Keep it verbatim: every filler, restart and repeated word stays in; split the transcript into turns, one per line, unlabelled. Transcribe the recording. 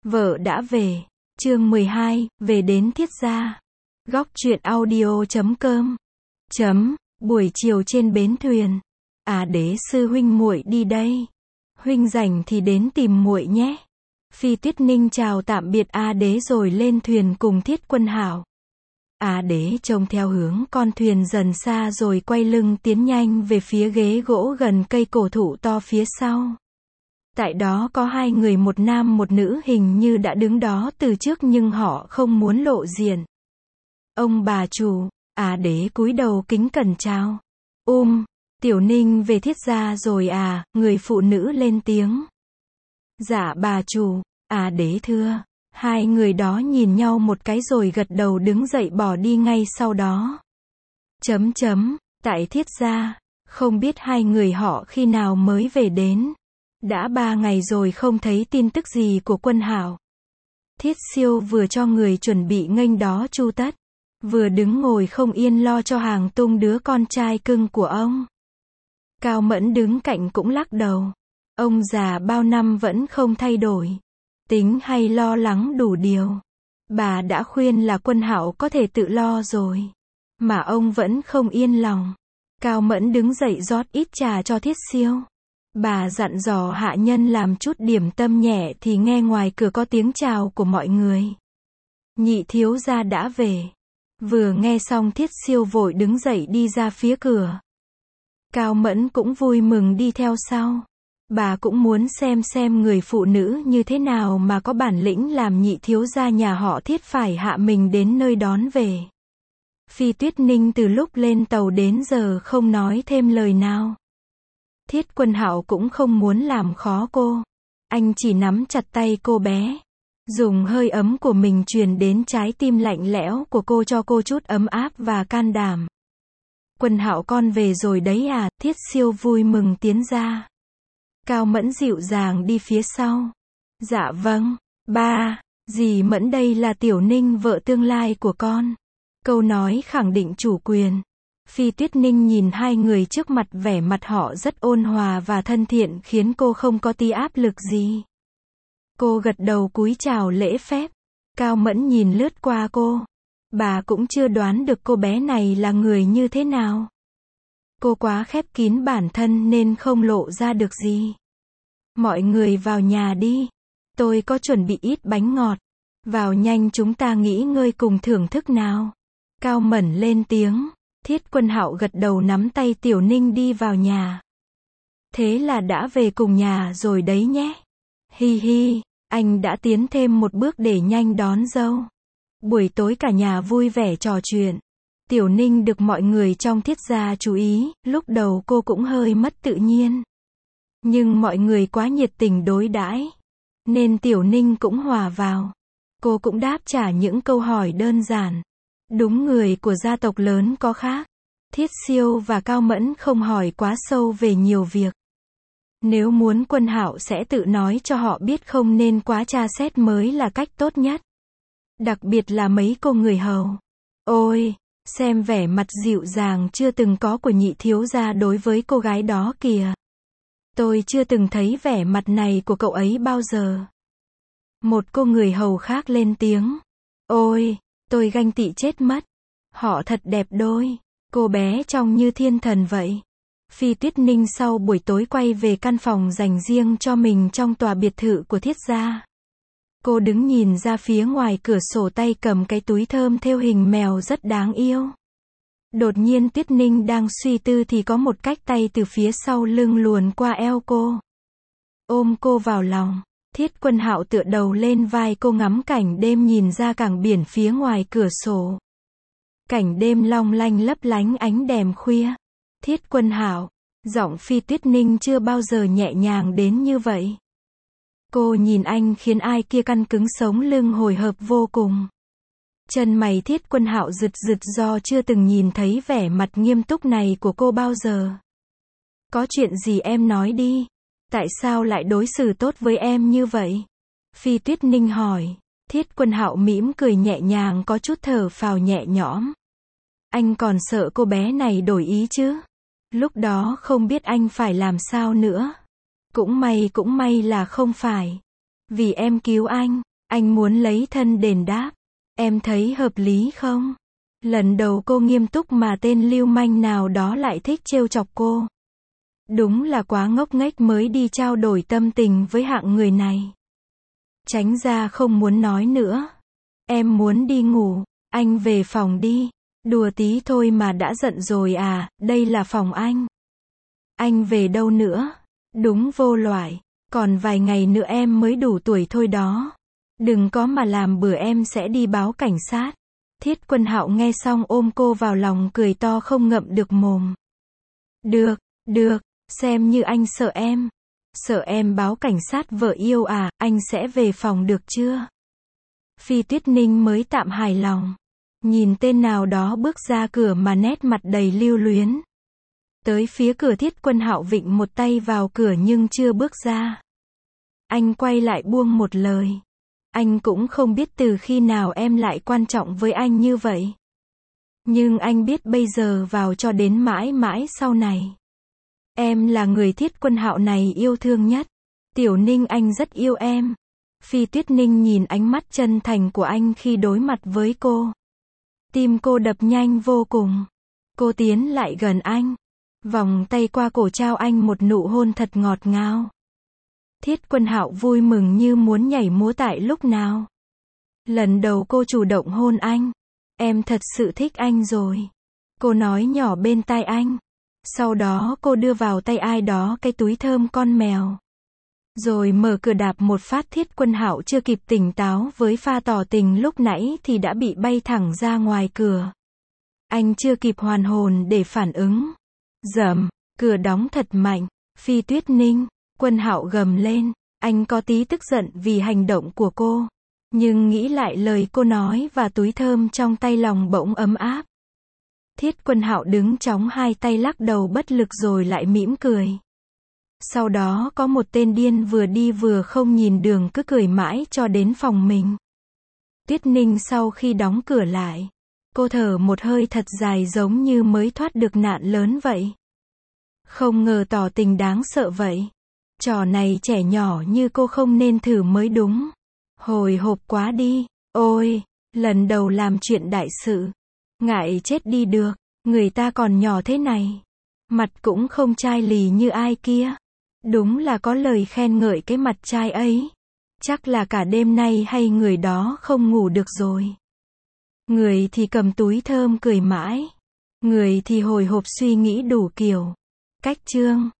Vợ đã về. Chương mười hai, về đến Thiết Gia. Góc truyện audio chấm com. Chấm, buổi chiều trên bến thuyền. À đế sư huynh muội đi đây. Huynh rảnh thì đến tìm muội nhé. Phi Tuyết Ninh chào tạm biệt A đế rồi lên thuyền cùng Thiết Quân Hạo. A đế trông theo hướng con thuyền dần xa rồi quay lưng tiến nhanh về phía ghế gỗ gần cây cổ thụ to phía sau. Tại đó có hai người, một nam một nữ, hình như đã đứng đó từ trước nhưng họ không muốn lộ diện. Ông bà chủ. A đế cúi đầu kính cẩn chào. Um, Tiểu Ninh về Thiết Gia rồi à, người phụ nữ lên tiếng. Dạ bà chủ. A đế thưa. Hai người đó nhìn nhau một cái rồi gật đầu đứng dậy bỏ đi ngay sau đó. Chấm chấm, tại Thiết Gia, không biết hai người họ khi nào mới về đến. Đã ba ngày rồi không thấy tin tức gì của Quân Hạo. Thiết Siêu vừa cho người chuẩn bị nghênh đó Chu Tất, vừa đứng ngồi không yên lo cho Hàng Tung đứa con trai cưng của ông. Cao Mẫn đứng cạnh cũng lắc đầu. Ông già bao năm vẫn không thay đổi. Tính hay lo lắng đủ điều. Bà đã khuyên là Quân Hạo có thể tự lo rồi. Mà ông vẫn không yên lòng. Cao Mẫn đứng dậy rót ít trà cho Thiết Siêu. Bà dặn dò hạ nhân làm chút điểm tâm nhẹ thì nghe ngoài cửa có tiếng chào của mọi người. Nhị thiếu gia đã về. Vừa nghe xong Thiết Siêu vội đứng dậy đi ra phía cửa. Cao Mẫn cũng vui mừng đi theo sau. Bà cũng muốn xem xem người phụ nữ như thế nào mà có bản lĩnh làm nhị thiếu gia nhà họ Thiết phải hạ mình đến nơi đón về. Phi Tuyết Ninh từ lúc lên tàu đến giờ không nói thêm lời nào. Thiết Quân Hạo cũng không muốn làm khó cô. Anh chỉ nắm chặt tay cô bé. Dùng hơi ấm của mình truyền đến trái tim lạnh lẽo của cô cho cô chút ấm áp và can đảm. Quân Hạo con về rồi đấy à, Thiết Siêu vui mừng tiến ra. Cao Mẫn dịu dàng đi phía sau. Dạ vâng, ba, dì Mẫn đây là Tiểu Ninh vợ tương lai của con. Câu nói khẳng định chủ quyền. Phi Tuyết Ninh nhìn hai người trước mặt, vẻ mặt họ rất ôn hòa và thân thiện khiến cô không có tí áp lực gì. Cô gật đầu cúi chào lễ phép. Cao Mẫn nhìn lướt qua cô. Bà cũng chưa đoán được cô bé này là người như thế nào. Cô quá khép kín bản thân nên không lộ ra được gì. Mọi người vào nhà đi. Tôi có chuẩn bị ít bánh ngọt. Vào nhanh, chúng ta nghỉ ngơi cùng thưởng thức nào. Cao Mẫn lên tiếng. Thiết Quân Hạo gật đầu nắm tay Tiểu Ninh đi vào nhà. Thế là đã về cùng nhà rồi đấy nhé. Hi hi, anh đã tiến thêm một bước để nhanh đón dâu. Buổi tối cả nhà vui vẻ trò chuyện. Tiểu Ninh được mọi người trong Thiết Gia chú ý, lúc đầu cô cũng hơi mất tự nhiên. Nhưng mọi người quá nhiệt tình đối đãi, nên Tiểu Ninh cũng hòa vào. Cô cũng đáp trả những câu hỏi đơn giản. Đúng người của gia tộc lớn có khác. Thiết Siêu và Cao Mẫn không hỏi quá sâu về nhiều việc. Nếu muốn Quân Hạo sẽ tự nói cho họ biết, không nên quá tra xét mới là cách tốt nhất. Đặc biệt là mấy cô người hầu. Ôi, xem vẻ mặt dịu dàng chưa từng có của nhị thiếu gia đối với cô gái đó kìa. Tôi chưa từng thấy vẻ mặt này của cậu ấy bao giờ. Một cô người hầu khác lên tiếng. Ôi, tôi ganh tị chết mất. Họ thật đẹp đôi. Cô bé trông như thiên thần vậy. Phi Tuyết Ninh sau buổi tối quay về căn phòng dành riêng cho mình trong tòa biệt thự của Thiết Gia. Cô đứng nhìn ra phía ngoài cửa sổ, tay cầm cái túi thơm thêu hình mèo rất đáng yêu. Đột nhiên Tuyết Ninh đang suy tư thì có một cái tay từ phía sau lưng luồn qua eo cô. Ôm cô vào lòng. Thiết Quân Hạo tựa đầu lên vai cô ngắm cảnh đêm nhìn ra cảng biển phía ngoài cửa sổ. Cảnh đêm long lanh lấp lánh ánh đèn khuya. Thiết Quân Hạo, giọng Phi Tuyết Ninh chưa bao giờ nhẹ nhàng đến như vậy. Cô nhìn anh khiến ai kia căng cứng sống lưng hồi hộp vô cùng. Chân mày Thiết Quân Hạo rực rực do chưa từng nhìn thấy vẻ mặt nghiêm túc này của cô bao giờ. Có chuyện gì em nói đi. Tại sao lại đối xử tốt với em như vậy? Phi Tuyết Ninh hỏi. Thiết Quân Hạo mỉm cười nhẹ nhàng, có chút thở phào nhẹ nhõm. Anh còn sợ cô bé này đổi ý chứ? Lúc đó không biết anh phải làm sao nữa. Cũng may cũng may là không phải. Vì em cứu anh. Anh muốn lấy thân đền đáp. Em thấy hợp lý không? Lần đầu cô nghiêm túc mà tên lưu manh nào đó lại thích trêu chọc cô. Đúng là quá ngốc nghếch mới đi trao đổi tâm tình với hạng người này. Tránh ra không muốn nói nữa. Em muốn đi ngủ, anh về phòng đi. Đùa tí thôi mà đã giận rồi à, đây là phòng anh. Anh về đâu nữa? Đúng vô loại, còn vài ngày nữa em mới đủ tuổi thôi đó. Đừng có mà làm bừa em sẽ đi báo cảnh sát. Thiết Quân Hạo nghe xong ôm cô vào lòng cười to không ngậm được mồm. Được, được, xem như anh sợ em. Sợ em báo cảnh sát vợ yêu à, anh sẽ về phòng được chưa? Phi Tuyết Ninh mới tạm hài lòng. Nhìn tên nào đó bước ra cửa mà nét mặt đầy lưu luyến. Tới phía cửa Thiết Quân Hạo vịn một tay vào cửa nhưng chưa bước ra. Anh quay lại buông một lời. Anh cũng không biết từ khi nào em lại quan trọng với anh như vậy. Nhưng anh biết bây giờ vào cho đến mãi mãi sau này. Em là người Thiết Quân Hạo này yêu thương nhất. Tiểu Ninh anh rất yêu em. Phi Tuyết Ninh nhìn ánh mắt chân thành của anh khi đối mặt với cô. Tim cô đập nhanh vô cùng. Cô tiến lại gần anh. Vòng tay qua cổ trao anh một nụ hôn thật ngọt ngào. Thiết Quân Hạo vui mừng như muốn nhảy múa tại lúc nào. Lần đầu cô chủ động hôn anh. Em thật sự thích anh rồi. Cô nói nhỏ bên tai anh. Sau đó cô đưa vào tay ai đó cái túi thơm con mèo. Rồi mở cửa đạp một phát. Thiết Quân Hạo chưa kịp tỉnh táo với pha tỏ tình lúc nãy thì đã bị bay thẳng ra ngoài cửa. Anh chưa kịp hoàn hồn để phản ứng. Dầm, cửa đóng thật mạnh. Phi Tuyết Ninh, Quân Hạo gầm lên. Anh có tí tức giận vì hành động của cô. Nhưng nghĩ lại lời cô nói và túi thơm trong tay lòng bỗng ấm áp. Thiết Quân Hạo đứng chóng hai tay lắc đầu bất lực rồi lại mỉm cười. Sau đó có một tên điên vừa đi vừa không nhìn đường cứ cười mãi cho đến phòng mình. Tuyết Ninh sau khi đóng cửa lại. Cô thở một hơi thật dài giống như mới thoát được nạn lớn vậy. Không ngờ tỏ tình đáng sợ vậy. Trò này trẻ nhỏ như cô không nên thử mới đúng. Hồi hộp quá đi. Ôi, lần đầu làm chuyện đại sự. Ngại chết đi được. Người ta còn nhỏ thế này. Mặt cũng không chai lì như ai kia. Đúng là có lời khen ngợi cái mặt trai ấy. Chắc là cả đêm nay hay người đó không ngủ được rồi. Người thì cầm túi thơm cười mãi. Người thì hồi hộp suy nghĩ đủ kiểu. Cách chương